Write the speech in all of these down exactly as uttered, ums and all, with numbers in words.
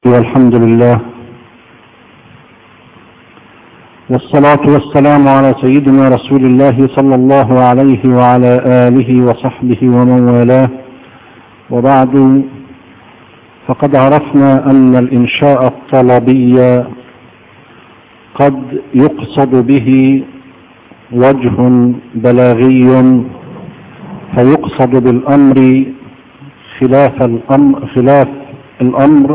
والحمد لله والصلاة والسلام على سيدنا رسول الله صلى الله عليه وعلى آله وصحبه ومن والاه، وبعد، فقد عرفنا أن الإنشاء الطلبي قد يقصد به وجه بلاغي، فيقصد بالأمر خلاف الأمر, خلاف الأمر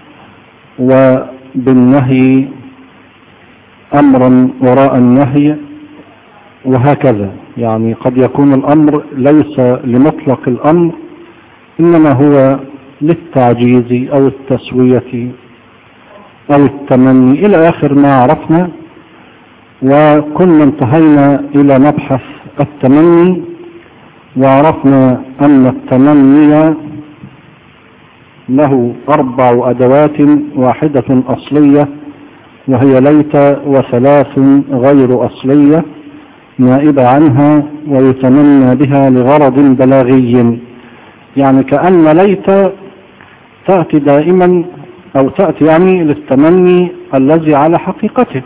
وبالنهي أمرا وراء النهي، وهكذا. يعني قد يكون الأمر ليس لمطلق الأمر، إنما هو للتعجيز أو التسوية أو التمني إلى آخر ما عرفنا. وكنا انتهينا إلى مبحث التمني، وعرفنا أن التمني له أربع أدوات: واحدة أصلية وهي ليت، وثلاث غير أصلية نائبة عنها ويتمنى بها لغرض بلاغي. يعني كأن ليت تأتي دائما أو تأتي يعني للتمني الذي على حقيقته.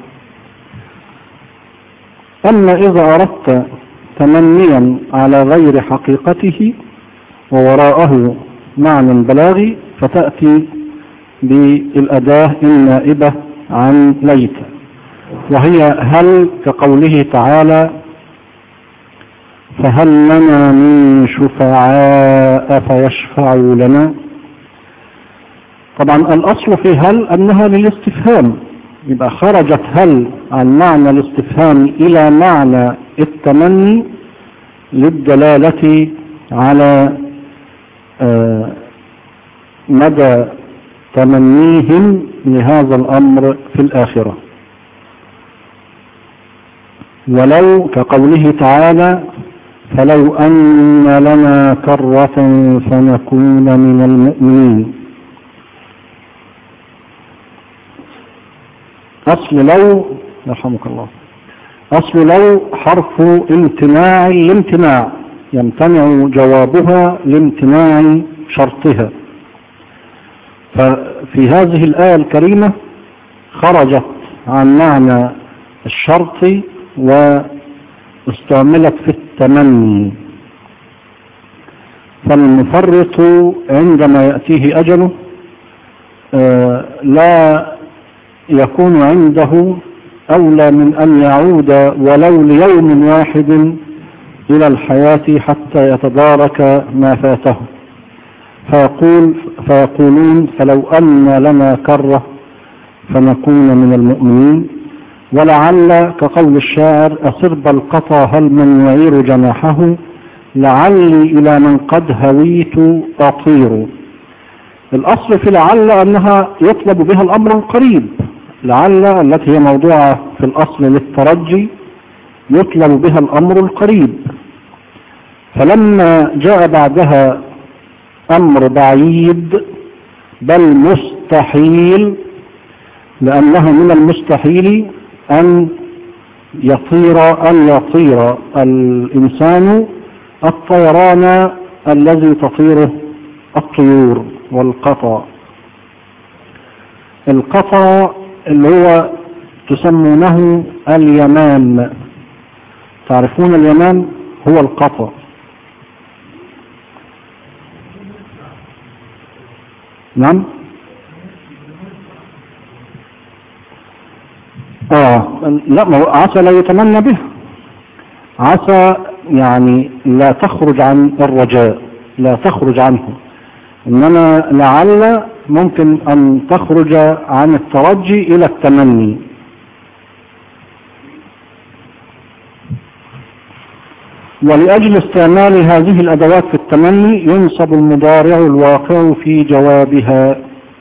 أما إذا أردت تمنيا على غير حقيقته ووراءه معنى بلاغي، فتأتي بالأداة النائبة عن ليت، وهي هل، كقوله تعالى: فهل لنا من شفعاء فيشفعوا لنا. طبعا الأصل في هل أنها للاستفهام، يبقى خرجت هل عن معنى الاستفهام إلى معنى التمني للدلالة على آه مدى تمنيهم لهذا الأمر في الآخرة. ولو، كقوله تعالى: فلو أن لنا كرة فنكون من المؤمنين. أصل لو، يرحمك الله، أصل لو حرف امتناع الامتناع، يمتنع جوابها لامتناع شرطها. ففي هذه الآية الكريمة خرجت عن معنى الشرط واستعملت في التمني. فالمفرط عندما يأتيه أجله لا يكون عنده أولى من أن يعود ولو ليوم واحد إلى الحياة حتى يتدارك ما فاته، فيقول فيقولون: فلو أن لنا كرة فنكون من المؤمنين. ولعل، كقول الشاعر: أسرب القطى هل من يعير جناحه، لعلي إلى من قد هويت أطير. الأصل في لعل أنها يطلب بها الأمر القريب، لعل التي هي موضوعة في الأصل للترجي يطلب بها الأمر القريب. فلما جاء بعدها أمر بعيد بل مستحيل، لأنه من المستحيل أن يطير أن يطير الإنسان الطيران الذي تطيره الطيور والقطا. القطا اللي هو تسمونه اليمام، تعرفون اليمام هو القطا. نعم. آه لا، ما هو عسى لا يتمنى به. عسى يعني لا تخرج عن الرجاء، لا تخرج عنه، إنما لعل ممكن أن تخرج عن الترجي إلى التمني. ولأجل استعمال هذه الأدوات في التمني ينصب المضارع الواقع في جوابها.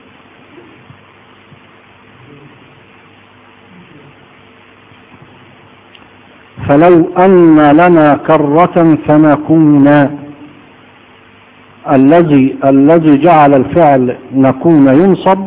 فلو أن لنا كرة فنكون، الذي الذي جعل الفعل نكون ينصب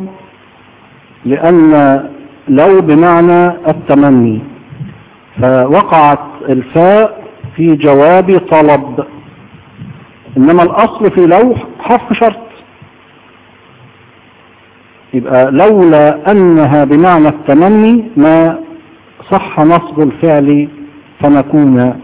لأن لو بمعنى التمني، فوقعت الفاء في جواب طلب، إنما الأصل في لو حرف شرط. يبقى لولا أنها بمعنى التمني ما صح نصب الفعل فنكون.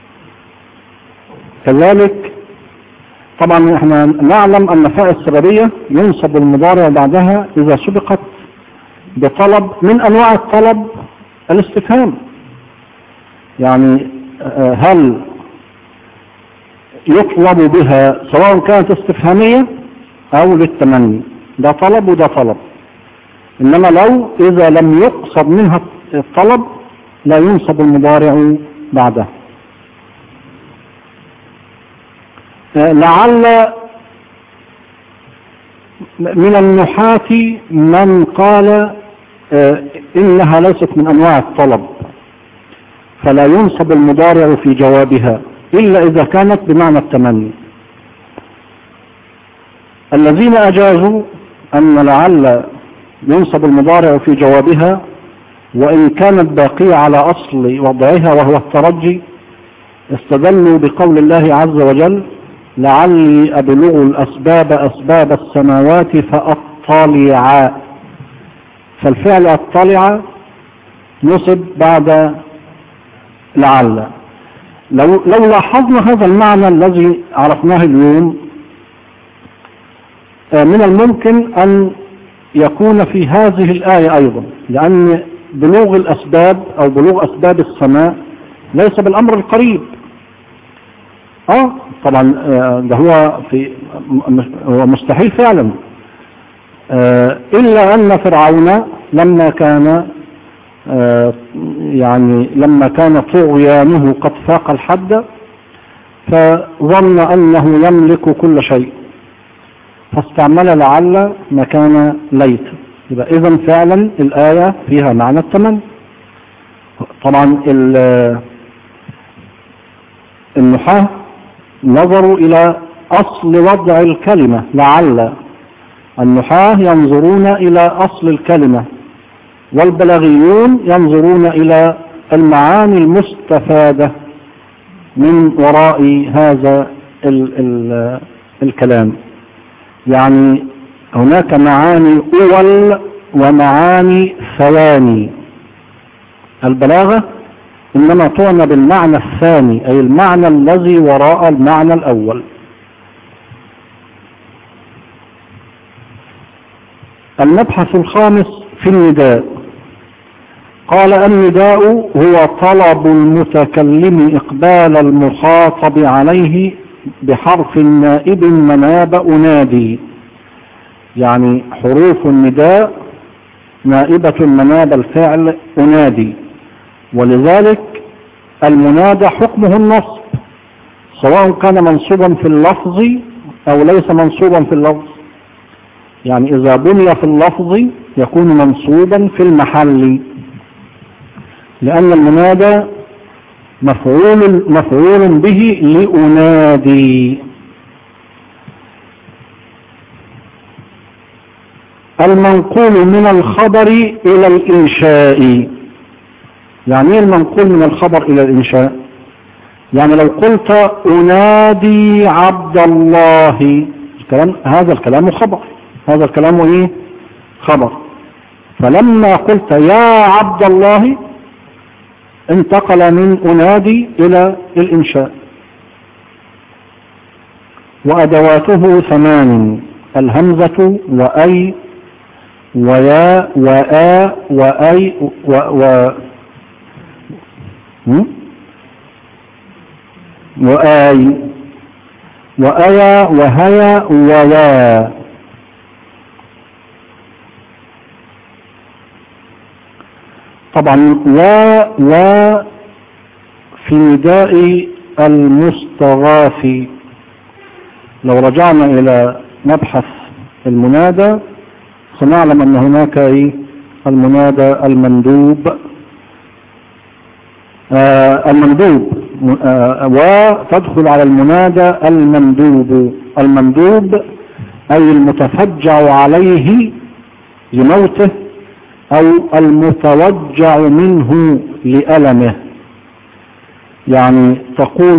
كذلك طبعا احنا نعلم أن فاء السببية ينصب المضارع بعدها إذا سبقت بطلب من أنواع الطلب الاستفهام. يعني هل يطلب بها سواء كانت استفهامية أو للتمني، ده طلب وده طلب. إنما لو إذا لم يقصد منها الطلب لا ينصب المضارع بعده. لعل من النحاة من قال إنها ليست من أنواع الطلب فلا ينصب المضارع في جوابها إلا إذا كانت بمعنى التمني. الذين أجازوا أن لعل ينصب المضارع في جوابها وإن كانت باقية على أصل وضعها وهو الترجي استدلوا بقول الله عز وجل لعلي أبلغ الأسباب أسباب السماوات فأطلع، فالفعل أطلع نصب بعد لعل. لو, لو لاحظنا هذا المعنى الذي عرفناه اليوم من الممكن أن يكون في هذه الآية أيضا، لأن بلوغ الأسباب أو بلوغ أسباب السماء ليس بالأمر القريب. آه طبعا ده هو في هو مستحيل فعلا، آه إلا أن فرعون لما كان آه يعني لما كان طغيانه قد فاق الحد فظن أنه يملك كل شيء فاستعمل لعل مكان ليت. يبقى إذن فعلا الآية فيها معنى التمني. طبعا النحاة نظروا إلى أصل وضع الكلمة لعل، النحاة ينظرون إلى أصل الكلمة والبلاغيون ينظرون إلى المعاني المستفادة من وراء هذا ال ال الكلام. يعني هناك معاني أول ومعاني ثواني. البلاغة إنما تعنى بالمعنى الثاني أي المعنى الذي وراء المعنى الأول. المبحث الخامس في النداء. قال النداء هو طلب المتكلم إقبال المخاطب عليه بحرف نائب مناب أنادي. يعني حروف النداء نائبة مناب الفعل أنادي، ولذلك المنادى حكمه النصب سواء كان منصوبا في اللفظ أو ليس منصوبا في اللفظ. يعني إذا بني في اللفظ يكون منصوبا في المحل، لأن المنادى مفعول مفعول به لأنادي. المنقول من الخبر إلى الإنشاء. يعني ايه المنقول من الخبر إلى الإنشاء؟ يعني لو قلت أنادي عبد الله الكلام هذا الكلام خبر، هذا الكلام ايه؟ خبر. فلما قلت يا عبد الله انتقل من أنادي إلى الإنشاء. وأدواته ثمان: الهمزة وأي ويا وآ وأي و و وآي وأيا وهيا ويا. طبعا و و في نداء المستغاث. لو رجعنا إلى مبحث المنادى سنعلم أن هناك إيه؟ المنادى المندوب. آه المندوب آه وتدخل على المنادى المندوب. المندوب أي المتفجع عليه لموته أو المتوجع منه لألمه. يعني تقول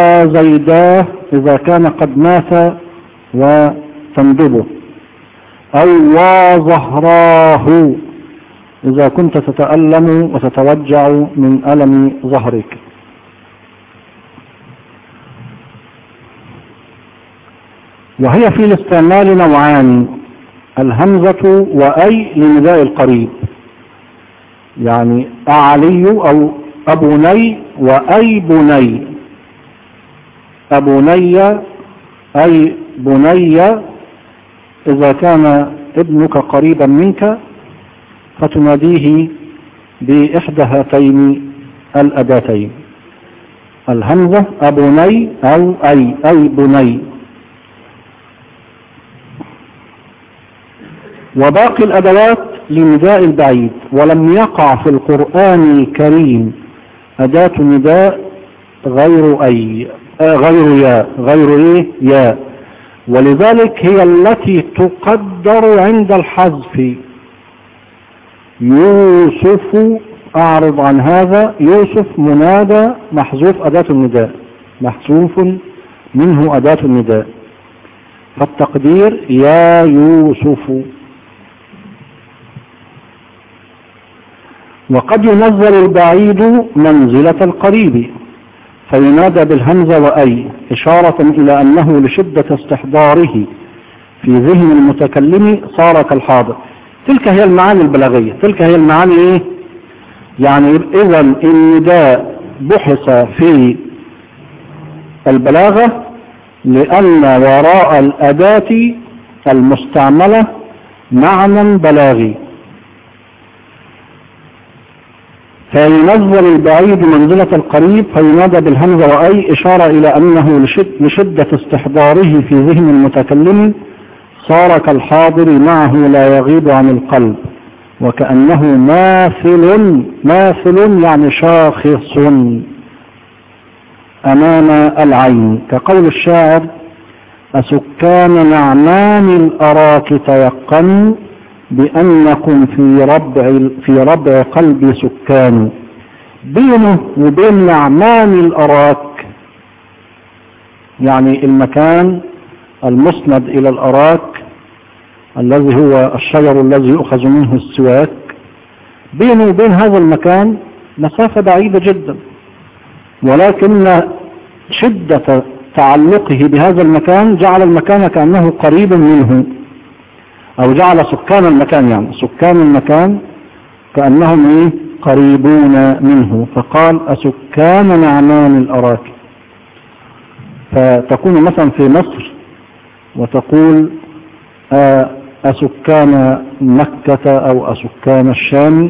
وزيداه إذا كان قد مات وتندبه، أو وظهراه إذا كنت تتألم وتتوجع من ألم ظهرك. وهي في الاستعمال نوعان: الهمزة وأي لنداء القريب، يعني أعلي أو أبني وأي بني. أبني أي بني إذا كان ابنك قريبا منك فتناديه بإحدى هاتين الأداتين، الهمزة أبني أو أي أي بني. وباقي الأدوات لنداء البعيد، ولم يقع في القرآن الكريم أداة نداء غير أي آه غير يا غير إيه يا، ولذلك هي التي تقدر عند الحذف. يوسف أعرض عن هذا، يوسف منادى محذوف أداة النداء، محذوف منه أداة النداء، فالتقدير يا يوسف. وقد ينزل البعيد منزلة القريب فينادى بالهمزة وأي، إشارة إلى أنه لشدة استحضاره في ذهن المتكلم صار كالحاضر. تلك هي المعاني البلاغية، تلك هي المعاني إيه؟ يعني إذا النداء بحث في البلاغة لأن وراء الأداة المستعملة معنى بلاغي. فينزل البعيد منزلة القريب فينادى بالهمزة وأي، إشارة إلى أنه لشدة استحضاره في ذهن المتكلم صار كالحاضر معه لا يغيب عن القلب، وكأنه ماثل ماثل يعني شاخص أمام العين، كقول الشاعر: أسكان نعمان الأراك تيقن بأنكم في ربع في ربع قلبي سكان. بينه وبين نعمان الأراك يعني المكان المسند إلى الأراك الذي هو الشجر الذي يؤخذ منه السواك، بينه وبين هذا المكان مسافة بعيدة جدا، ولكن شدة تعلقه بهذا المكان جعل المكان كأنه قريب منه، أو جعل سكان المكان يعني سكان المكان كأنهم إيه قريبون منه، فقال أسكان نعمان الأراك. فتكون مثلا في مصر وتقول أسكان مكة أو أسكان الشام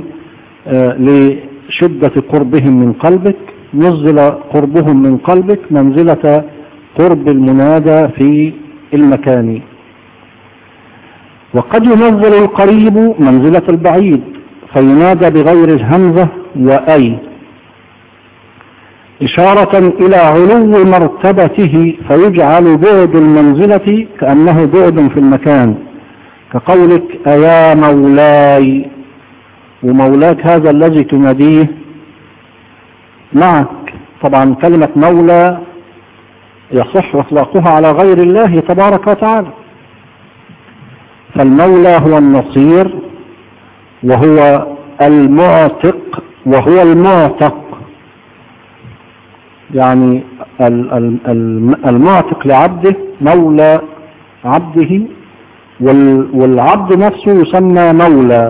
لشدة قربهم من قلبك، نزل قربهم من قلبك منزلة قرب المنادى في المكان. وقد ينزل القريب منزلة البعيد فينادى بغير الهمزة وأي، إشارة إلى علو مرتبته فيجعل بعد المنزلة كأنه بعد في المكان، كقولك أيا مولاي، ومولاك هذا الذي تناديه معك. طبعا كلمة مولى يصح إطلاقها على غير الله تبارك وتعالى، فالمولى هو النصير وهو المعتق وهو المعتق، يعني المعتق لعبده مولى عبده، والعبد نفسه يسمى مولى.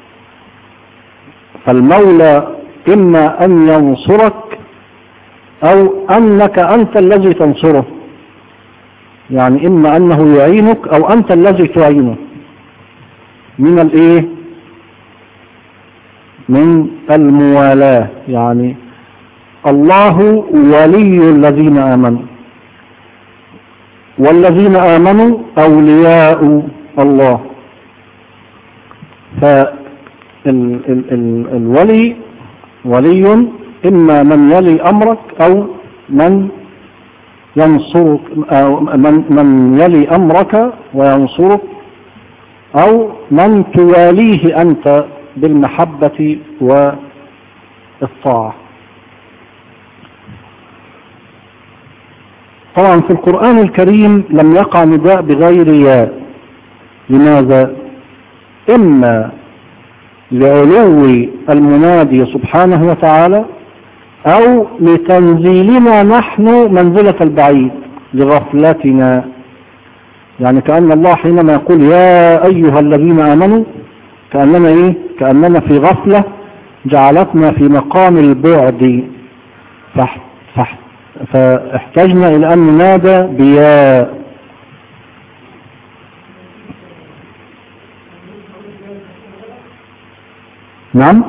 فالمولى إما أن ينصرك أو أنك أنت الذي تنصره، يعني إما أنه يعينك أو أنت الذي تعينه من الإيه من الموالاة. يعني الله ولي الذين آمنوا، والذين آمنوا أولياء الله. فالولي ولي إما من يلي أمرك أو من ينصرك، أو من, من يلي أمرك وينصرك، أو من تواليه أنت بالمحبة والطاعة. طبعا في القرآن الكريم لم يقع نداء بغير ياء. لماذا؟ إما لعلو المنادي سبحانه وتعالى أو لتنزيلنا نحن منزلة البعيد لغفلتنا. يعني كأن الله حينما يقول يا أيها الذين آمنوا كأننا إيه؟ كأننا في غفلة جعلتنا في مقام البعد، فح فح فاحتجنا إلى أن ننادى بيا. نعم،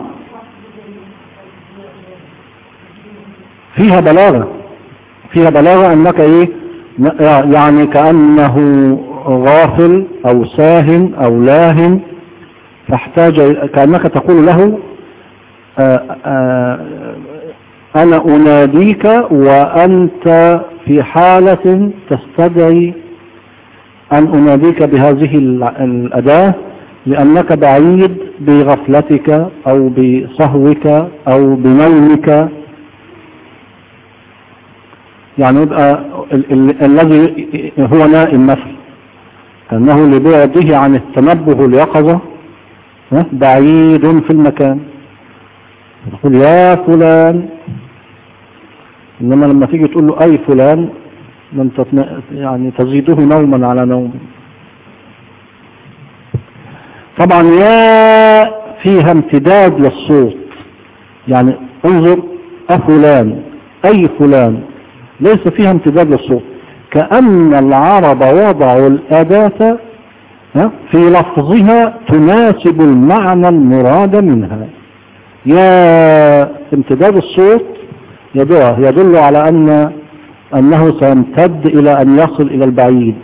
فيها بلاغة، فيها بلاغة أنك إيه؟ يعني كأنه غافل أو ساهن أو لاهن، فاحتاج كأنك تقول له آآ آآ أنا أناديك وأنت في حالة تستدعي أن أناديك بهذه الأداة، لأنك بعيد بغفلتك أو بصهوك أو بنومك. يعني يبقى الذي هو نائم مثلا أنه لبعده عن التنبه اليقظة بعيد في المكان، تقول يا فلان، إنما لما تيجي تقول له أي فلان من يعني تزيده نوما على نوم. طبعا يا فيها امتداد للصوت، يعني انظر أفلان أي فلان، ليس فيها امتداد للصوت، كأن العرب وضعوا الأداة في لفظها تناسب المعنى المراد منها. يا امتداد الصوت يدل, يدل على أن أنه سيمتد إلى أن يصل إلى البعيد.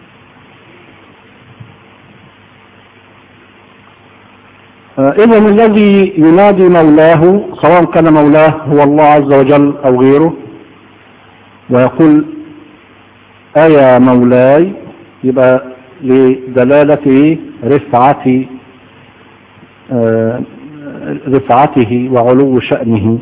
إذا الذي ينادي مولاه سواء كان مولاه هو الله عز وجل أو غيره ويقول أيا مولاي، يبقى لدلالة رفعة رفعته وعلو شأنه.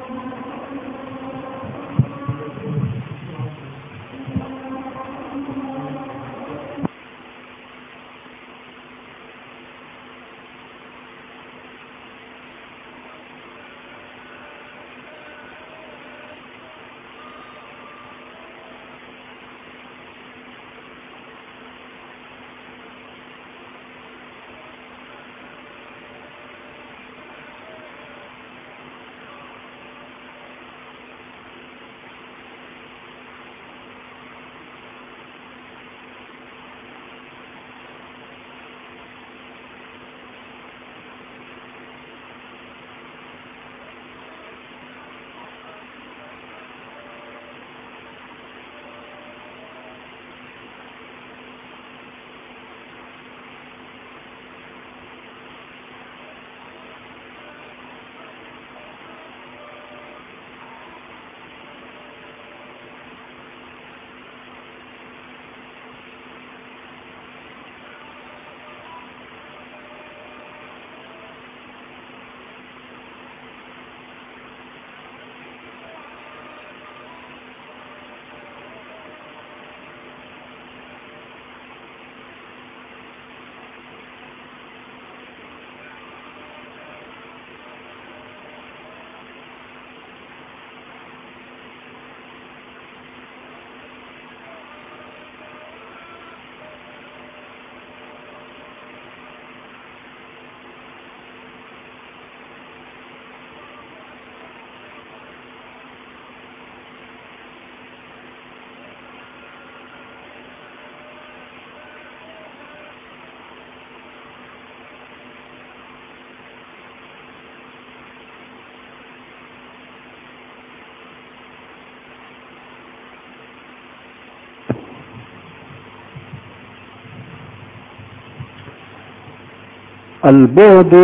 البعد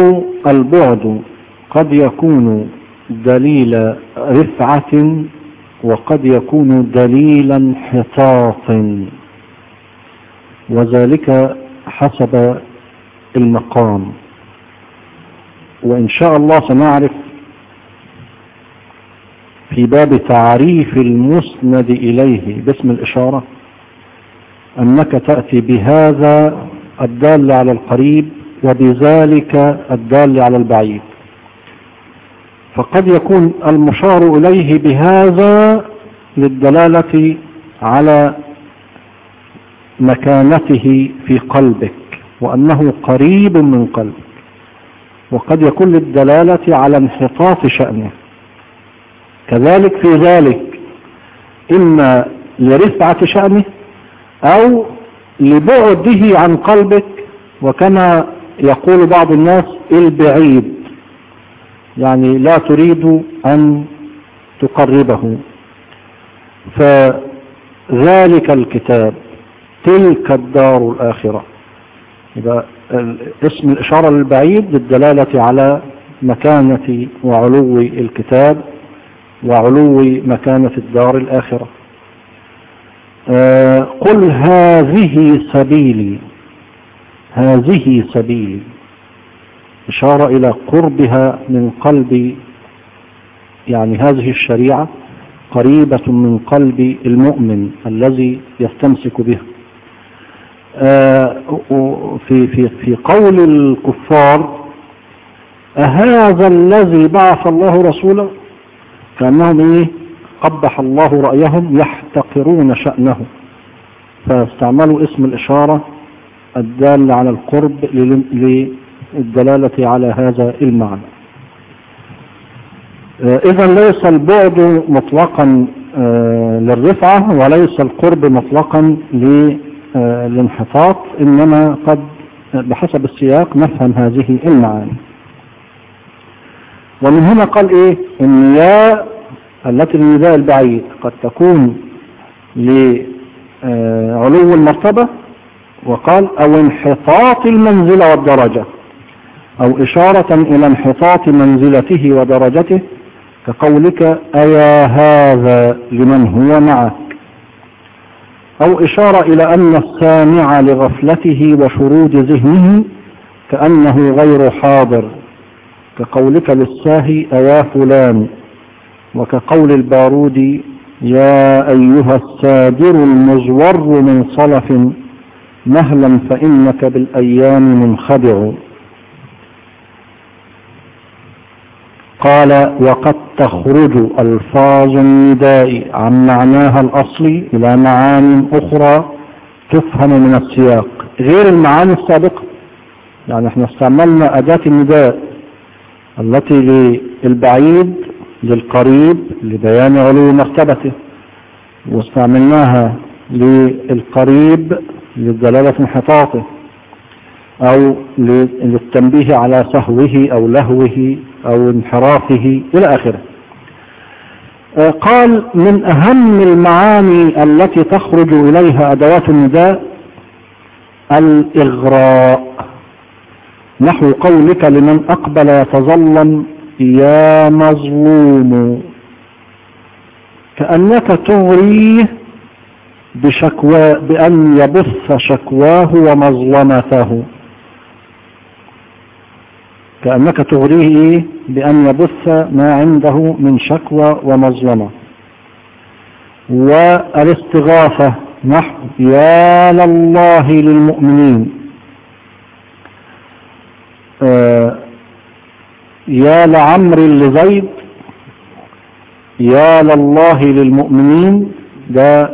البعد قد يكون دليل رفعة وقد يكون دليل انحطاط، وذلك حسب المقام. وإن شاء الله سنعرف في باب تعريف المسند إليه باسم الإشارة أنك تأتي بهذا الدال على القريب وبذلك الدال على البعيد. فقد يكون المشار إليه بهذا للدلالة على مكانته في قلبك وأنه قريب من قلبك، وقد يكون للدلالة على انحطاط شأنه. كذلك في ذلك إما لرفعة شأنه أو لبعده عن قلبك، وكما يقول بعض الناس البعيد، يعني لا تريد أن تقربه. فذلك الكتاب تلك الدار الآخرة، يبقى اسم الإشارة للبعيد للدلالة على مكانة وعلو الكتاب وعلو مكانة الدار الآخرة. آه قل هذه سبيلي، هذه سبيلي إشارة إلى قربها من قلب، يعني هذه الشريعة قريبة من قلب المؤمن الذي يستمسك بها. آه في, في, في قول الكفار أهذا الذي بعث الله رسوله، كأنهم إيه قبح الله رأيهم يحتقرون شأنه، فاستعملوا اسم الإشارة الدال على القرب للدلالة على هذا المعنى. إذا ليس البعد مطلقا للرفعة وليس القرب مطلقا للانحطاط، إنما قد بحسب السياق نفهم هذه المعاني. ومن هنا قال إيه إن يا التي للنداء البعيد قد تكون لعلو المرتبة، وقال أو انحطاط المنزلة والدرجة، أو إشارة إلى انحطاط منزلته ودرجته، كقولك أيا هذا لمن هو معك، أو إشارة إلى أن السامع لغفلته وشرود ذهنه كأنه غير حاضر، كقولك للساهي أيا فلان، وكقول البارودي يا أيها السادر المزور من صلف مهلا فإنك بالأيام منخدع. قال وقد تخرج ألفاظ النداء عن معناها الأصلي إلى معان أخرى تفهم من السياق غير المعاني السابقة. يعني احنا استعملنا أداة النداء التي للبعيد للقريب لبيان علو مرتبته، واستعملناها للقريب للدلالة انحطاطه، أو للتنبيه على سهوه أو لهوه أو انحرافه إلى آخره. قال من أهم المعاني التي تخرج إليها أدوات النداء الإغراء، نحو قولك لمن أقبل يتظلم يا مظلوم، كأنك تغريه بشكوى بأن يبث شكواه ومظلمته، كأنك تغريه بأن يبث ما عنده من شكوى ومظلمة. والاستغاثة نحو يا لله للمؤمنين، آه يا لعمر لزيد، يا لله للمؤمنين، ده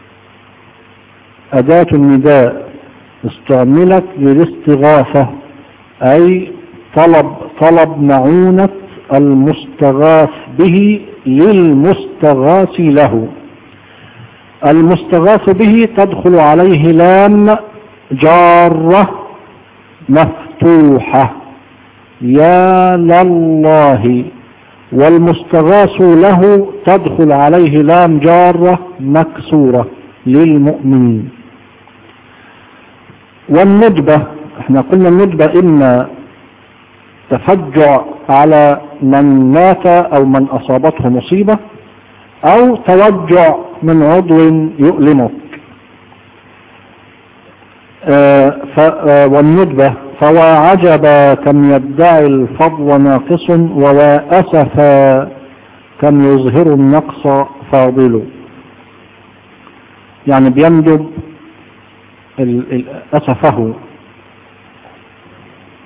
أداة النداء استعملت للاستغاثة، أي طلب طلب معونة المستغاث به للمستغاث له. المستغاث به تدخل عليه لام جارة مفتوحة يا لله، والمستغاث له تدخل عليه لام جارة مكسورة للمؤمنين. والندبة احنا قلنا الندبة إما تفجع على من مات أو من أصابته مصيبة، أو توجع من عضو يؤلمك. آه والندبة فوا عجبا كم يدعي الفضل ناقص، ووا أسفا كم يظهر النقص فاضل. يعني بيندب أسفه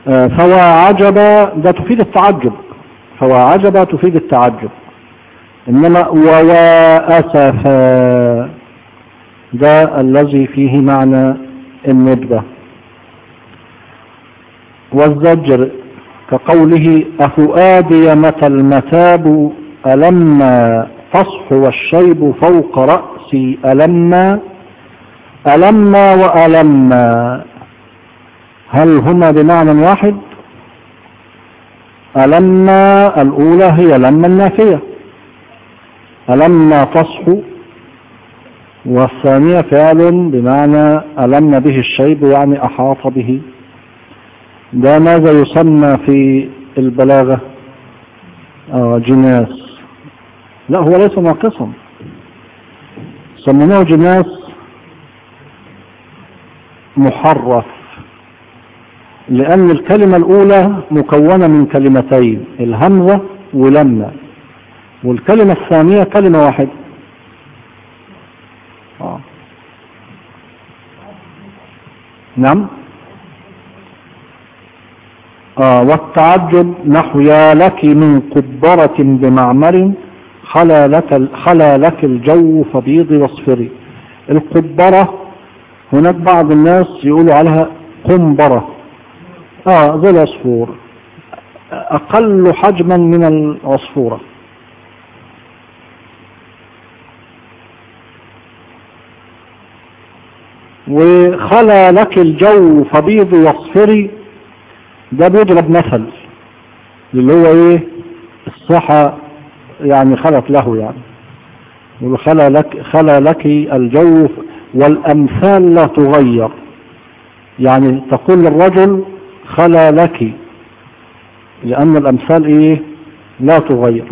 فوعجب ده تفيد التعجب، فوعجب تفيد التعجب. إنما وواسفا ده الذي فيه معنى الندبة. والزجر كقوله أفؤادي متى المتاب ألما تصحو الشيب فوق رأسي ألما ألما وألما هل هما بمعنى واحد؟ ألما الأولى هي لما النافية ألما تصحو، والثانية فعل بمعنى ألم به الشيب يعني أحاط به. ده ماذا يسمى في البلاغة؟ آه جناس. لا هو ليس ناقصا، سمونه جناس محرف، لأن الكلمة الأولى مكونة من كلمتين الهمزة ولما، والكلمة الثانية كلمة واحدة. آه. نعم. آه والتعجب نحو يا لك من قبرة بمعمر خلا لك, خلا لك الجو فبيض واصفري. القبرة هناك بعض الناس يقولوا عليها قنبرة، اه زي العصفور، اقل حجما من العصفورة. وخلا لك الجو فبيض واصفري ده بيضرب مثل اللي هو ايه الصحة يعني خلت له، يعني خلا لك, خلا لك الجو والامثال لا تغير، يعني تقول للرجل خلا لك لان الامثال ايه لا تغير،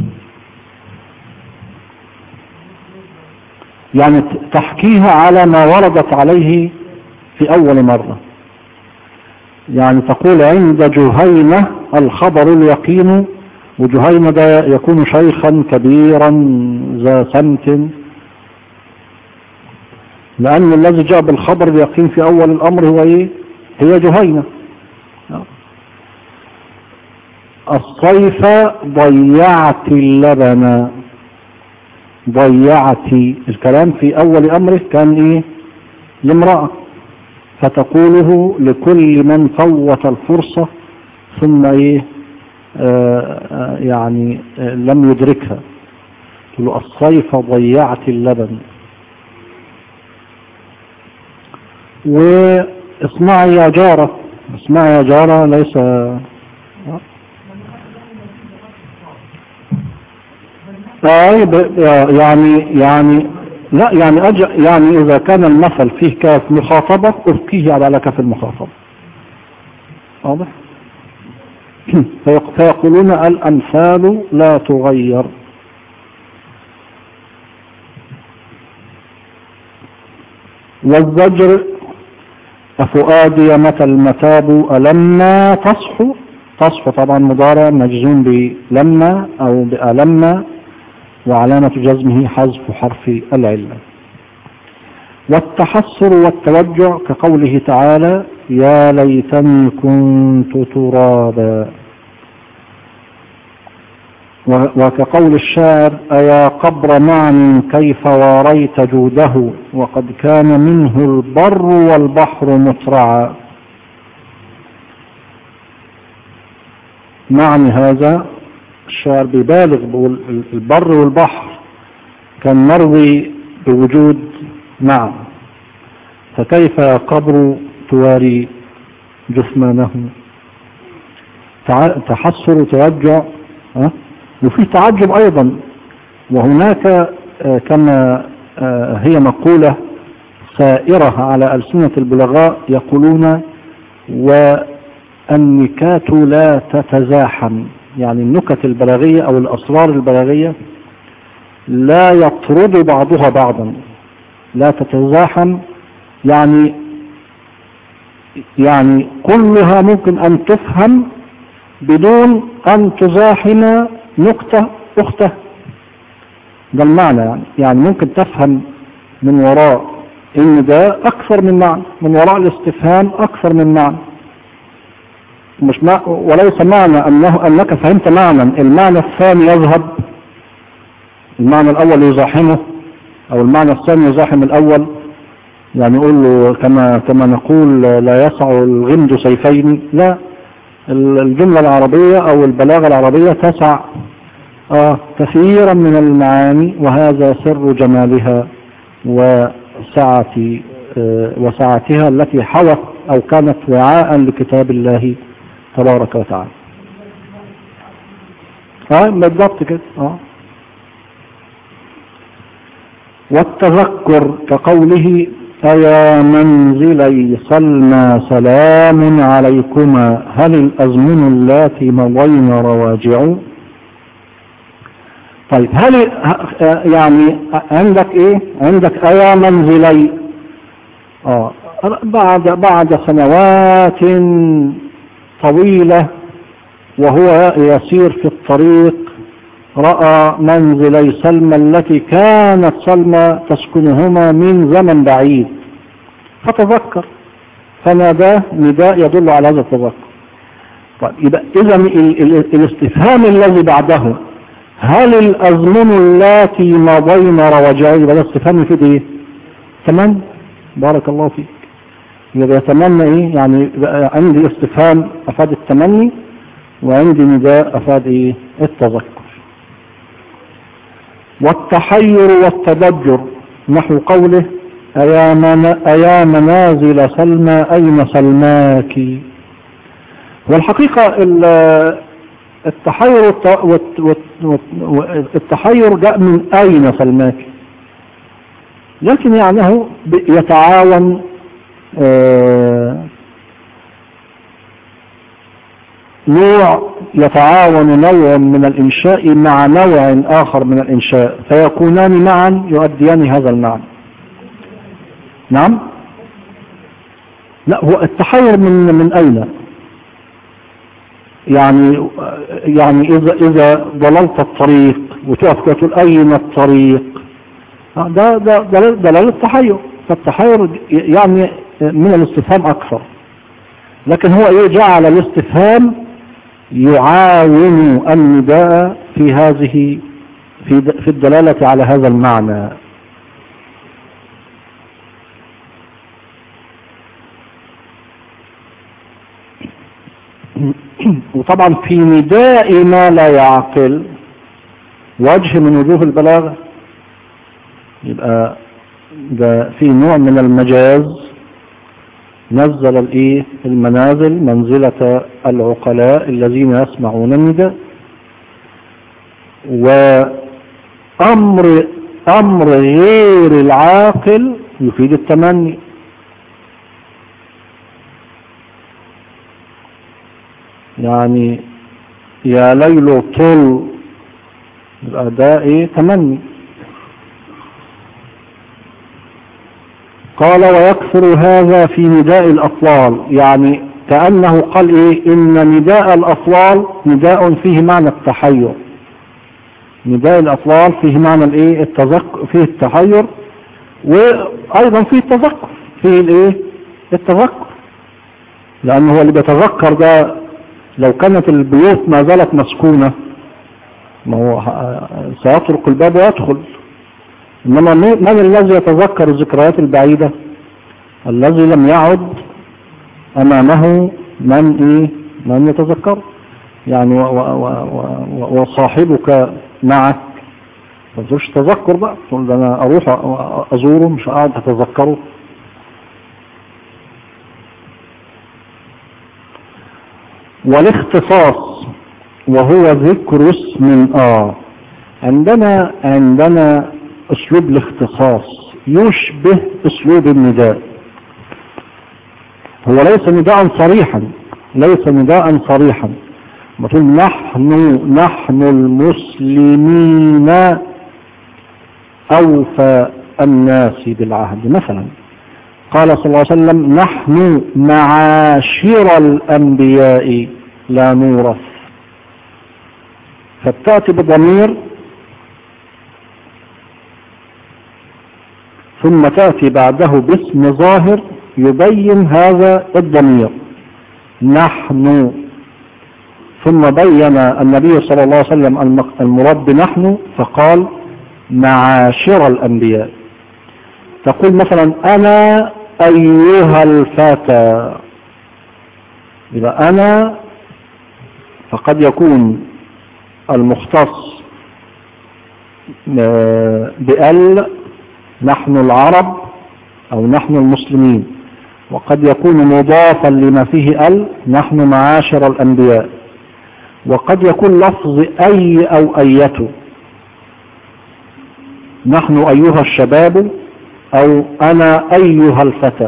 يعني تحكيها على ما وردت عليه في اول مرة. يعني تقول عند جهينة الخبر اليقين، وجهينة ده يكون شيخا كبيرا ذا سمت، لأن الذي جاء بالخبر اليقين في أول الأمر هو إيه؟ هي جهينة. الصيف ضيعت اللبن، ضيعت الكلام في أول أمره كان إيه؟ لامرأة، فتقوله لكل من فوت الفرصة ثم إيه آآ آآ يعني آآ لم يدركها، تقول الصيف ضيعت اللبن. واصنعي يا جارة، اسمعي يا جارة ليس يعني يعني لا يعني أج... يعني إذا كان المثل فيه كاف مخاطبة أبقيه على كاف المخاطبة، واضح؟ فيقولون الأمثال لا تغير. والزجر أفؤادي متى المتاب ألما تصحو، تصحو طبعا مضارع مجزوم بلما أو بألما وعلامة جزمه حذف حرف العلة. والتحسر والتوجع كقوله تعالى يا ليتني كنت ترابا، وكقول الشاعر أيا قبر معنى كيف واريت جوده وقد كان منه البر والبحر مترعا. معنى هذا الشاعر بيبالغ بيقول البر والبحر كان مروي بوجود معنى، فكيف يا قبر تواري جثمانه. تحسر وتوجع، ها وفي تعجب أيضا. وهناك كما هي مقولة سائرة على ألسنة البلغاء يقولون والنكات لا تتزاحم، يعني النكت البلاغية أو الأسرار البلاغية لا يطرد بعضها بعضا، لا تتزاحم، يعني يعني كلها ممكن أن تفهم بدون أن تزاحم نقطة أخته. ده المعنى، يعني يعني ممكن تفهم من وراء إن ده أكثر من معنى، من وراء الاستفهام أكثر من معنى، مش ما وليس معنى أنه أنك فهمت معنى المعنى الثاني يذهب، المعنى الأول يزاحمه أو المعنى الثاني يزاحم الأول. يعني يقول له كما كما نقول لا يسع الغمد سيفين، لا، الجملة العربية أو البلاغة العربية تسع آه كثيرا من المعاني، وهذا سر جمالها وسعة آه وسعتها التي حوت أو كانت وعاء لكتاب الله تبارك وتعالى. اه بالضبط كده. اه والتذكر كقوله أيا منزلي سلمى سلام عليكما هل الأزمن اللاتي مضين رواجع. طيب هل يعني عندك ايه؟ عندك أيا منزلي آه بعد بعد سنوات طويلة وهو يسير في الطريق رأى منزلي سلمى التي كانت سلمى تسكنهما من زمن بعيد فتذكر فناداه نداء يدل على هذا التذكر. طيب يبقى إذا الاستفهام الذي بعده هل الأزمن اللاتي مضين رواجع، يبقى الاستفهام يفيد ايه؟ تمنى. بارك الله فيك. يبقى يتمنى ايه؟ يعني عندي استفهام افاد التمني وعندي نداء افاد ايه؟ التذكر. والتحير والتضجر نحو قوله أيا, من أيا منازل سلمى أين سلماك. والحقيقة التحير التحير جاء من أين سلماك، لكن يعني يتعاون نوع يتعاون نوع من الإنشاء مع نوع آخر من الإنشاء فيكونان معا يؤديان هذا المعنى. نعم. لا، هو التحير من من أين؟ يعني يعني إذا إذا ضللت الطريق وتقف وتقول أين الطريق، ده ده دلالة التحير. فالتحير يعني من الاستفهام أكثر، لكن هو إيه؟ جعل الاستفهام يعاون النداء في هذه في في الدلالة على هذا المعنى. وطبعا في نداء ما لا يعقل وجه من وجوه البلاغة، يبقى ده في نوع من المجاز. نزل الايه المنازل منزلة العقلاء الذين يسمعون النداء. وامر امر غير العاقل يفيد التمني. يعني يا ليل طل، يبقى ده ايه؟ تمني. قال ويكثر هذا في نداء الأطلال، يعني كأنه قال ايه؟ ان نداء الأطلال نداء فيه معنى التحير. نداء الأطلال فيه معنى الايه؟ التذكر، فيه التحير وايضا فيه التذكر، فيه الايه؟ التذكر. لانه هو اللي بيتذكر ده لو كانت البيوت ما زالت مسكونة ما هو سيطرق الباب ويدخل. إنما من الذي يتذكر الذكريات البعيدة؟ الذي لم يعد أمامه من إيه؟ من يتذكر. يعني وصاحبك معك ما تقولش تذكر بقى، تقول أنا أروح أزوره مش قاعد أتذكره. والاختصاص وهو ذكر اسم آه عندنا عندنا اسلوب الاختصاص يشبه اسلوب النداء. هو ليس نداء صريحا، ليس نداء صريحا. بتقول نحن نحن المسلمين أوفى الناس بالعهد مثلا. قال صلى الله عليه وسلم نحن معاشر الأنبياء لا نورث. فبتأتي بضمير ثم تأتي بعده باسم ظاهر يبين هذا الضمير. نحن ثم بين النبي صلى الله عليه وسلم المراد بنحن فقال معاشر الأنبياء. تقول مثلا أنا أيها الفتى، يبقى أنا فقد يكون المختص بأل نحن العرب أو نحن المسلمين، وقد يكون مضافا لما فيه أل نحن معاشر الأنبياء، وقد يكون لفظ أي أو أيته نحن أيها الشباب أو أنا أيها الفتى.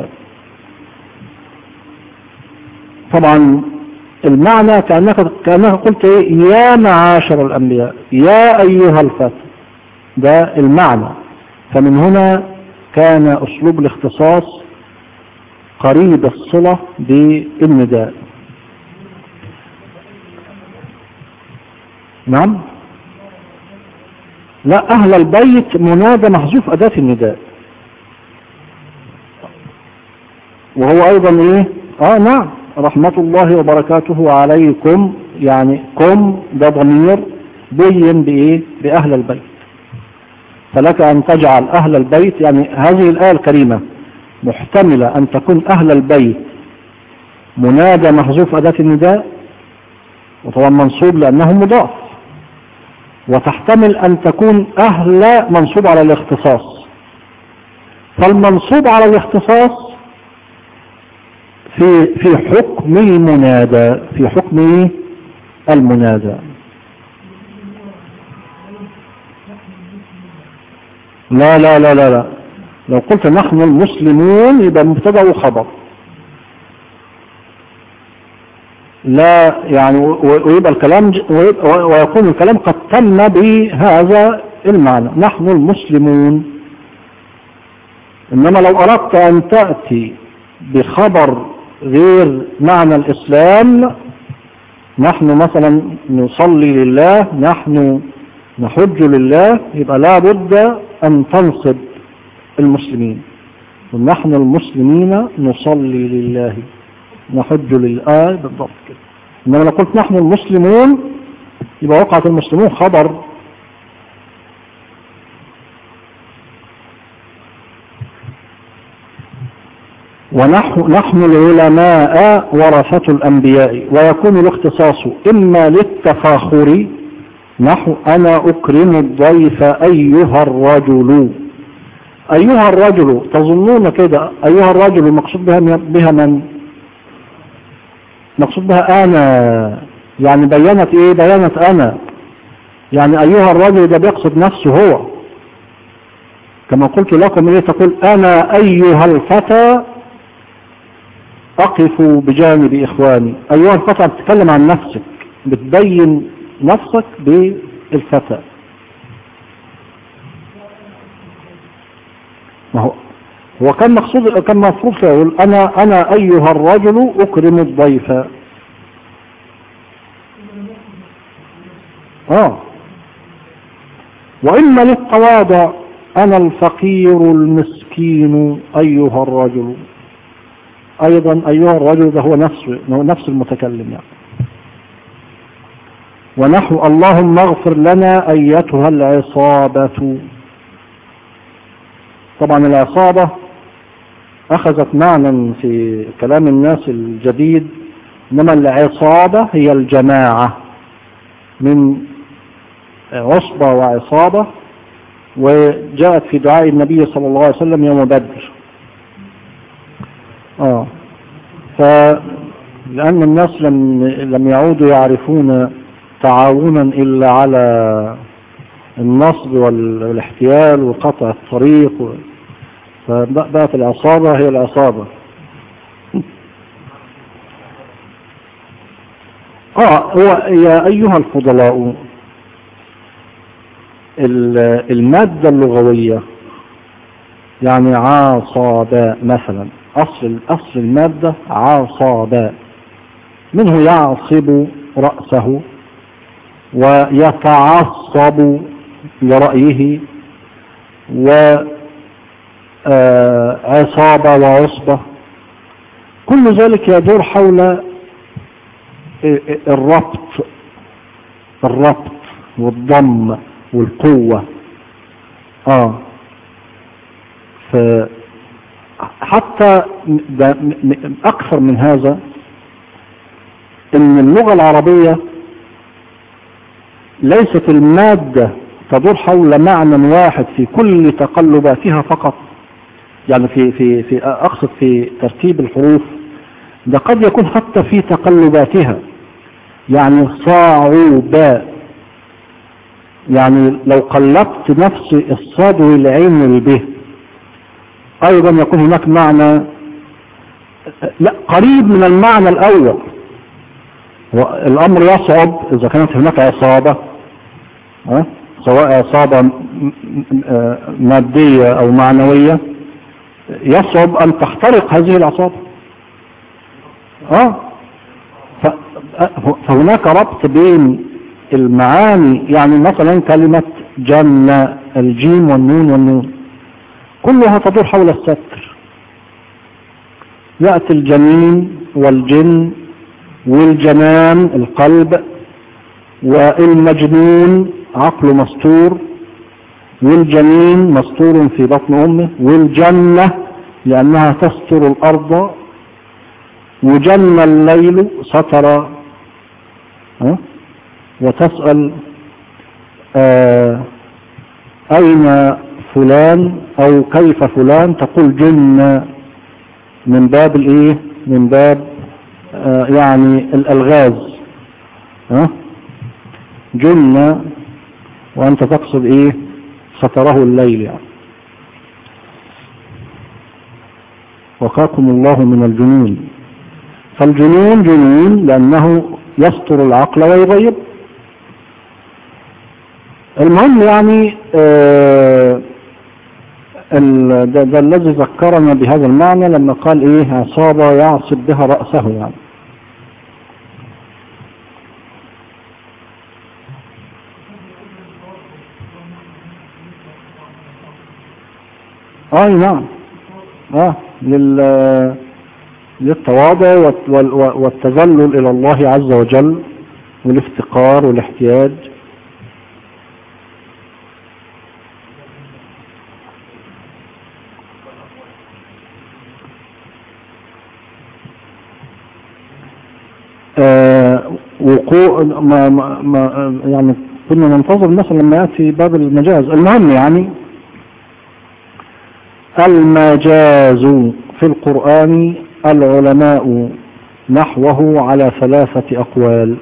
طبعا المعنى كأنك, كأنك قلت إيه؟ يا معاشر الأنبياء، يا أيها الفتى، ده المعنى. فمن هنا كان أسلوب الاختصاص قريب الصلة بالنداء. نعم، لا، أهل البيت منادى محذوف أداة النداء، وهو أيضا إيه؟ آه نعم، رحمة الله وبركاته عليكم، يعني كم ده ضمير بين بإيه؟ بأهل البيت. فلك أن تجعل أهل البيت، يعني هذه الآية الكريمة محتملة أن تكون أهل البيت منادى محذوف أداة النداء، وطبعا منصوب لأنه مضاف، وتحتمل أن تكون أهل منصوب على الاختصاص. فالمنصوب على الاختصاص في في حكم المنادى، في حكم المنادى. لا لا لا لا لا، لو قلت نحن المسلمون يبقى مبتدأ وخبر، لا يعني، ويبقى الكلام ويكون الكلام قد تم بهذا المعنى نحن المسلمون. إنما لو أردت أن تأتي بخبر غير معنى الإسلام، نحن مثلا نصلي لله، نحن نحج لله، يبقى لا بد أن تنصب المسلمين، ونحن المسلمين نصلي لله نحج لله بالضبط كده. إنما لو قلت نحن المسلمون يبقى وقعت المسلمون خبر. ونحن نحن العلماء ورثة الأنبياء، ويكون الاختصاص إما للتفاخر، نحو أنا أكرم الضيف أيها الرجل. أيها الرجل، تظنون كده أيها الرجل مقصود بها بها من؟ مقصود بها أنا، يعني بينت إيه؟ بينت أنا، يعني أيها الرجل ده بيقصد نفسه هو، كما قلت لكم إيه؟ تقول أنا أيها الفتى أقف بجانب إخواني. أيها الفتى بتتكلم عن نفسك، بتبين نفسك بالفتى. ما هو هو كان مقصود، كان مفروض يقول أنا أنا أيها الرجل أكرم الضيف. آه وإما للتواضع أنا الفقير المسكين أيها الرجل. أيضا أيها الرجل ده هو نفسه، هو نفس المتكلم يعني. ونحو اللهم اغفر لنا أيتها العصابة. طبعا العصابة أخذت معنى في كلام الناس الجديد، إنما العصابة هي الجماعة من عصبة وعصابة، وجاءت في دعاء النبي صلى الله عليه وسلم يوم بدر. آه فلأن الناس لم لم يعودوا يعرفون تعاونا إلا على النصب والاحتيال وقطع الطريق، فبقت العصابة هي العصابة. آه هو يا أيها الفضلاء، المادة اللغوية يعني عاصاباء مثلا، أصل أصل المادة عاصاباء، منه يعصب رأسه ويتعصب لرأيه، وعصابة وعصبة، كل ذلك يدور حول الربط الربط والضم والقوة. اه فحتى اكثر من هذا ان اللغة العربية ليست المادة تدور حول معنى واحد في كل تقلباتها فقط، يعني في في في اقصد في ترتيب الحروف، ده قد يكون حتى في تقلباتها، يعني صعوبة، يعني لو قلبت نفس الصاد والعين والبه ايضا يكون هناك معنى لا قريب من المعنى الاول. الامر يصعب اذا كانت هناك عصابة، أه؟ سواء عصابة مادية او معنوية، يصعب ان تخترق هذه العصابة. اه فهناك ربط بين المعاني، يعني مثلا كلمة جنة، الجيم والنون والنون كلها تدور حول الستر. يأتي الجنين والجن والجنان القلب، والمجنون عقله مستور، والجنين مستور في بطن أمه، والجنة لأنها تستر الأرض، وجن الليل ستر. أه؟ وتسأل آه أين فلان أو كيف فلان، تقول جن، من باب الإيه، من باب آه يعني الألغاز. أه؟ جن وأنت تقصد إيه، ستره الليل يعني. وقاكم الله من الجنون. فالجنون جنون لأنه يستر العقل ويغيب. المهم يعني آه ده, ده الذي ذكرنا بهذا المعنى لما قال ايه عصابة يعصب بها رأسه يعني. اه نعم اه لل للتواضع والتذلل الى الله عز وجل والافتقار والاحتياج. آه وقوع ما ما يعني كنا ننتظر مثلا لما يأتي باب المجاز. المهم يعني المجاز في القرآن العلماء نحوه على ثلاثة أقوال،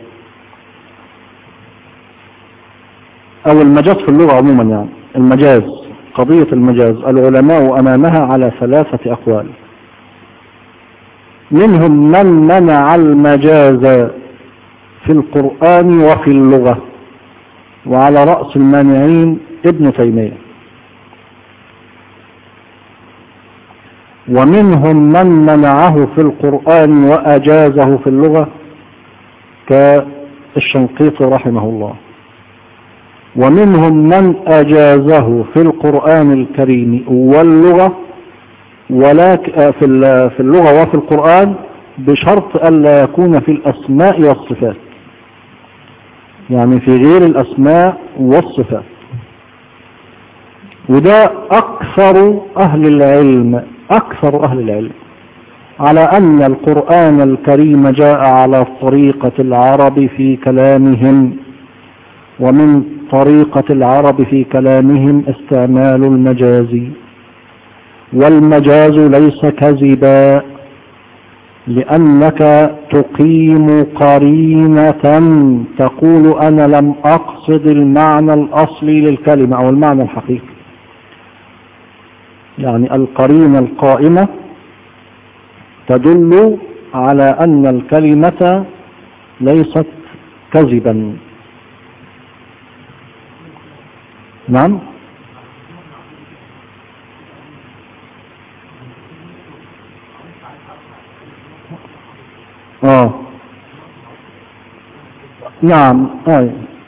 أو المجاز في اللغة عموما يعني المجاز، قضية المجاز العلماء أمامها على ثلاثة أقوال. منهم من منع المجاز في القرآن وفي اللغة، وعلى رأس المانعين ابن تيمية. ومنهم من منعه في القرآن وأجازه في اللغة كالشنقيطي رحمه الله. ومنهم من أجازه في القرآن الكريم واللغة، ولكن في اللغة وفي القرآن بشرط ألا يكون في الأسماء والصفات، يعني في غير الأسماء والصفات. وده أكثر أهل العلم أكثر أهل العلم على أن القرآن الكريم جاء على طريقة العرب في كلامهم، ومن طريقة العرب في كلامهم استعمال المجاز، والمجاز ليس كذبا، لأنك تقيم قرينة تقول أنا لم أقصد المعنى الأصلي للكلمة أو المعنى الحقيقي. يعني القرينة القائمة تدل على أن الكلمة ليست كذبا. نعم اه نعم اي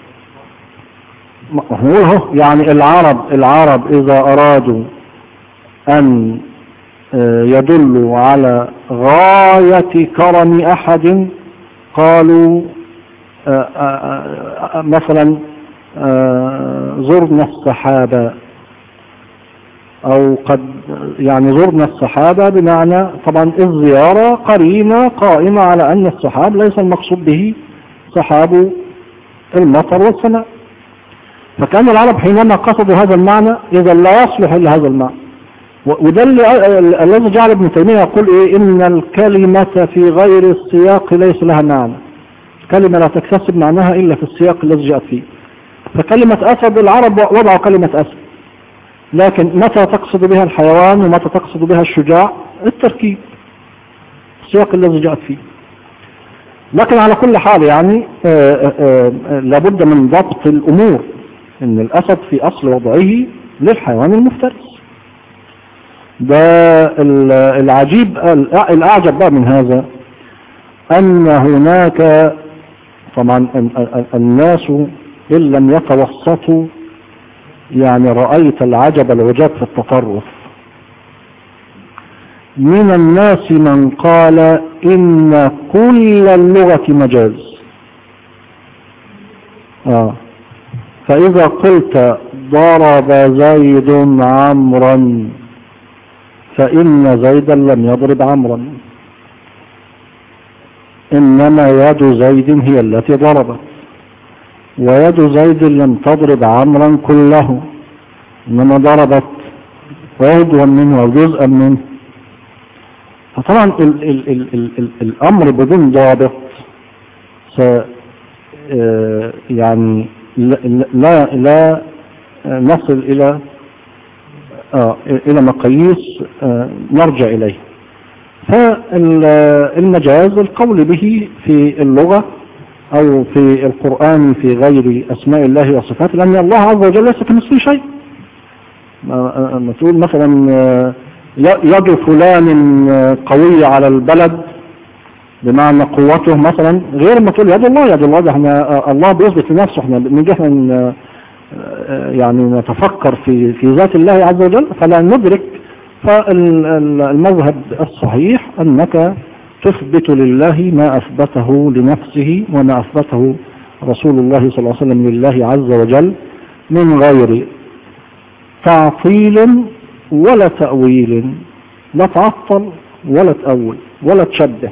هو يعني العرب العرب إذا أرادوا أن يدلوا على غاية كرم أحد قالوا آآ آآ مثلا آآ زرنا السحابة، أو قد يعني زرنا السحابة بمعنى طبعا الزيارة قرينة قائمة على أن السحاب ليس المقصود به سحاب المطر والسماء. فكان العرب حينما قصدوا هذا المعنى إذا لا يصلح إلا هذا المعنى. وده الذي جعل ابن تيمية يقول إيه؟ إن الكلمة في غير السياق ليس لها معنى، كلمة لا تكتسب معناها إلا في السياق الذي جاءت فيه. فكلمة أسد العرب وضعوا كلمة أسد، لكن متى تقصد بها الحيوان ومتى تقصد بها الشجاع؟ التركيب، السياق الذي جاءت فيه. لكن على كل حال يعني آآ آآ لابد من ضبط الأمور، إن الأسد في أصل وضعه للحيوان المفترس. ده العجيب الأعجب بقى من هذا أن هناك طبعا الناس إن لم يتوسطوا يعني رأيت العجب العجاب في التطرف. من الناس من قال إن كل اللغة مجاز. آه. فإذا قلت ضرب زيد عمرا فإن زيدا لم يضرب عمرا، إنما يد زيد هي التي ضربت، ويد زيد لم تضرب عمرا كله، إنما ضربت عضوا منه وجزءا منه. فطبعا ال ال ال ال ال الأمر بدون ضابط س يعني لا لا نصل إلى آه إلى مقاييس آه نرجع إليه. فالمجاز القول به في اللغة أو في القرآن في غير أسماء الله وصفاته، لأن الله عز وجل ليس كمثله شيء. ما تقول مثلا يد فلان قوية على البلد بمعنى قوته مثلا، غير ما تقول يد الله. يد الله ده احنا الله بيثبت لنفسه، احنا بنيجي احنا يعني نتفكر في في ذات الله عز وجل فلا ندرك. فالمذهب الصحيح أنك تثبت لله ما أثبته لنفسه وما أثبته رسول الله صلى الله عليه وسلم لله عز وجل من غير تعطيل ولا تأويل، لا تعطل ولا تأول ولا تشبه.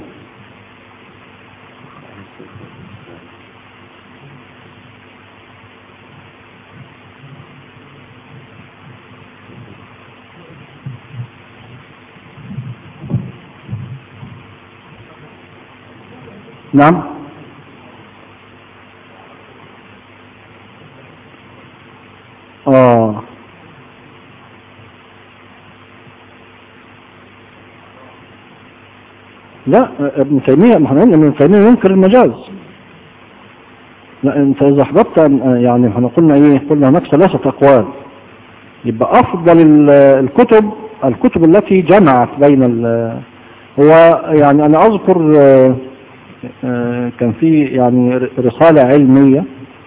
نعم. آه لا ابن تيمية محمد ابن تيمية ينكر المجاز. لا انت اذا احببت يعني احنا قلنا ايه، قلنا هناك ثلاثة اقوال. يبقى افضل الكتب الكتب التي جمعت بين ال هو يعني انا اذكر كان في يعني رسالة علمية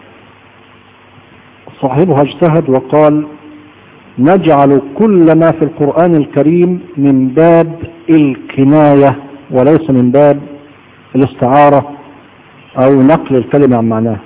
صاحبها اجتهد وقال نجعل كل ما في القرآن الكريم من باب الكناية وليس من باب الاستعارة او نقل الكلمة عن معناها.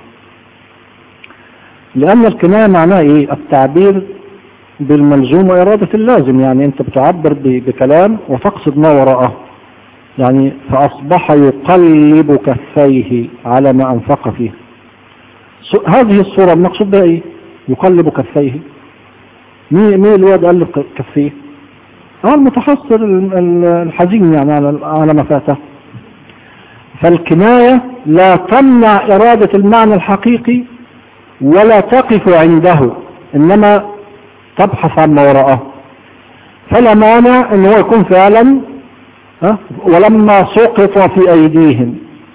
لان الكناية معناها ايه؟ التعبير بالملزوم وارادة اللازم، يعني انت بتعبر بكلام وتقصد ما وراءه. يعني فاصبح يقلب كفيه على ما انفق فيه. هذه الصورة المقصود بها ايه؟ يقلب كفيه. مين مين الواد قلب كفيه؟ اه المتحسر الحزين يعني على على ما فاته. فالكناية لا تمنع إرادة المعنى الحقيقي ولا تقف عنده، إنما تبحث عن ما وراءه. فلا مانع إن هو يكون فعلا ها ولما سقط في أيديهم.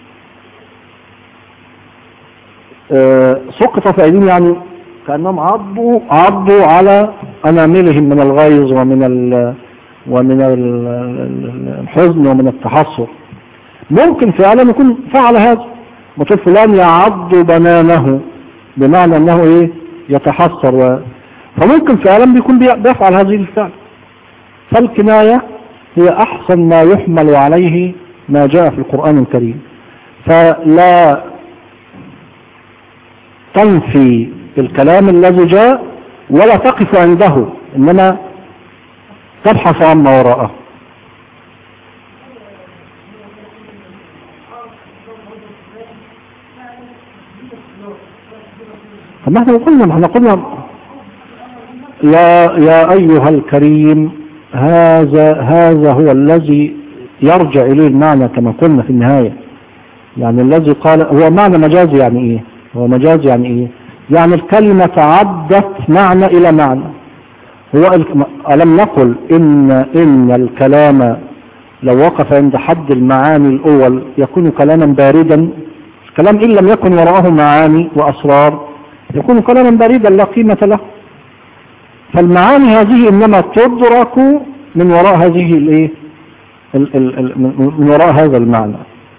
آه سقط في أيديهم يعني كأنهم عضوا عضوا على أناملهم من الغيظ ومن ال ومن الحزن ومن التحسر. ممكن فعلا يكون فعل هذا، مثل فلان يعض بنانه بمعنى أنه إيه يتحسر و... فممكن فعلا بيكون بيفعل هذه الفعل. فالكناية هي أحسن ما يحمل عليه ما جاء في القرآن الكريم. فلا تنفي الكلام الذي جاء ولا تقف عنده، إنما تبحث عما وراءه. فما احنا قلنا احنا قلنا يا يا أيها الكريم، هذا هذا هو الذي يرجع إليه المعنى كما قلنا في النهاية. يعني الذي قال هو معنى مجازي. يعني إيه هو مجازي؟ يعني إيه؟ يعني الكلمة تعدت معنى إلى معنى. هو ألم نقل إن إن الكلام لو وقف عند حد المعاني الأول يكون كلاما باردا. الكلام إن لم يكن وراءه معاني وأسرار يكون كلاما باردا لا قيمة له. فالمعاني هذه إنما تدرك من وراء هذه الإيه من وراء هذا المعنى.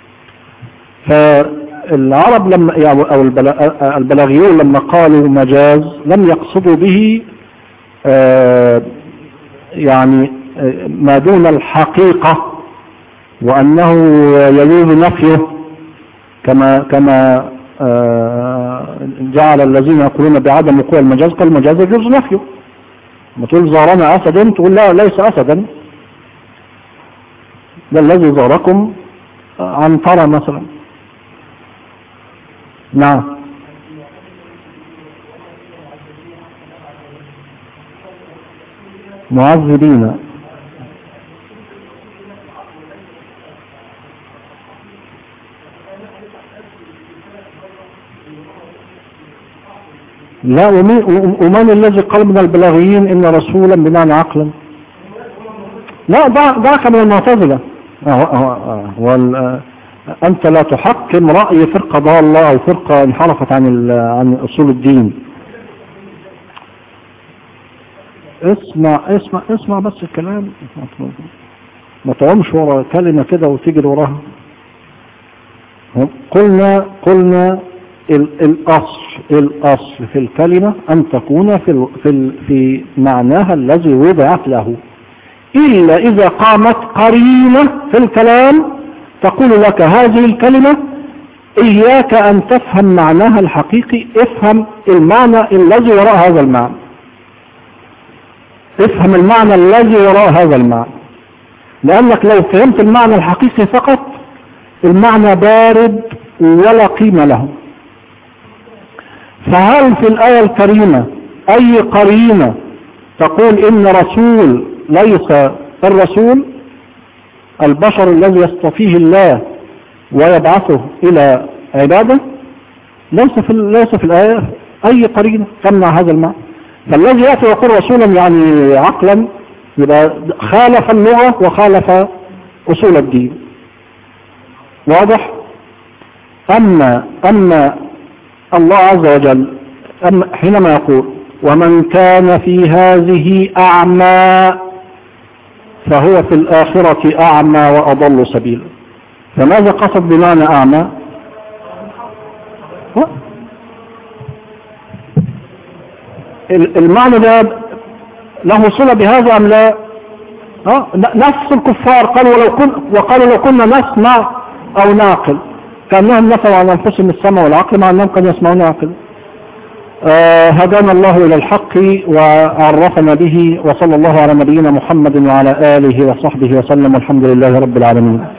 فالعرب لما أو البلاغيون لما قالوا مجاز لم يقصدوا به يعني ما دون الحقيقة، وأنه يجوز نفيه كما كما جعل الذين يقولون بعدم وقوع المجاز قال المجاز يجوز نفيه. ما تقول زارنا أسد تقول لا ليس أسدا، ده الذي زاركم عنترة مثلا. نعم. معذبين. لا، ومن الذي قال من البلاغيين إن رسولا بمعنى عقلا؟ لا، ضعك من المعتزلة. أنت لا تحكم رأي فرقة ضالة أو فرقة انحرفت عن عن أصول الدين. اسمع اسمع اسمع بس الكلام، ما تعمش ورا كلمة كده وتجري وراها. قلنا قلنا الأصل الأصل في الكلمة أن تكون في في في معناها الذي وضعت له، إلا إذا قامت قرينة في الكلام تقول لك هذه الكلمة إياك أن تفهم معناها الحقيقي، افهم المعنى الذي وراء هذا المعنى، افهم المعنى الذي وراء هذا المعنى. لأنك لو فهمت المعنى الحقيقي فقط المعنى بارد ولا قيمة له. فهل في الآية الكريمة أي قرينة تقول إن رسول ليس الرسول البشر الذي يصطفيه الله ويبعثه إلى عباده؟ ليس في ليس في الآية أي قرينة تمنع هذا المعنى. فالذي يأتي ويقول رسولا يعني عقلا يبقى خالف اللغة وخالف أصول الدين. واضح؟ أما أما الله عز وجل أما حينما يقول ومن كان في هذه أعمى فهو في الآخرة أعمى وأضل سبيلا، فماذا قصد بمعنى أعمى؟ المعنى ده له صلة بهذا أم لا؟ ها؟ نفس الكفار قالوا ولو كن وقالوا لو كنا نسمع أو نعقل، كأنهم نفوا عن أنفسهم السمع والعقل مع أنهم كانوا يسمعون عقل. آه هدانا الله إلى الحق وعرفنا به، وصلى الله على نبينا محمد وعلى آله وصحبه وسلم، والحمد لله رب العالمين.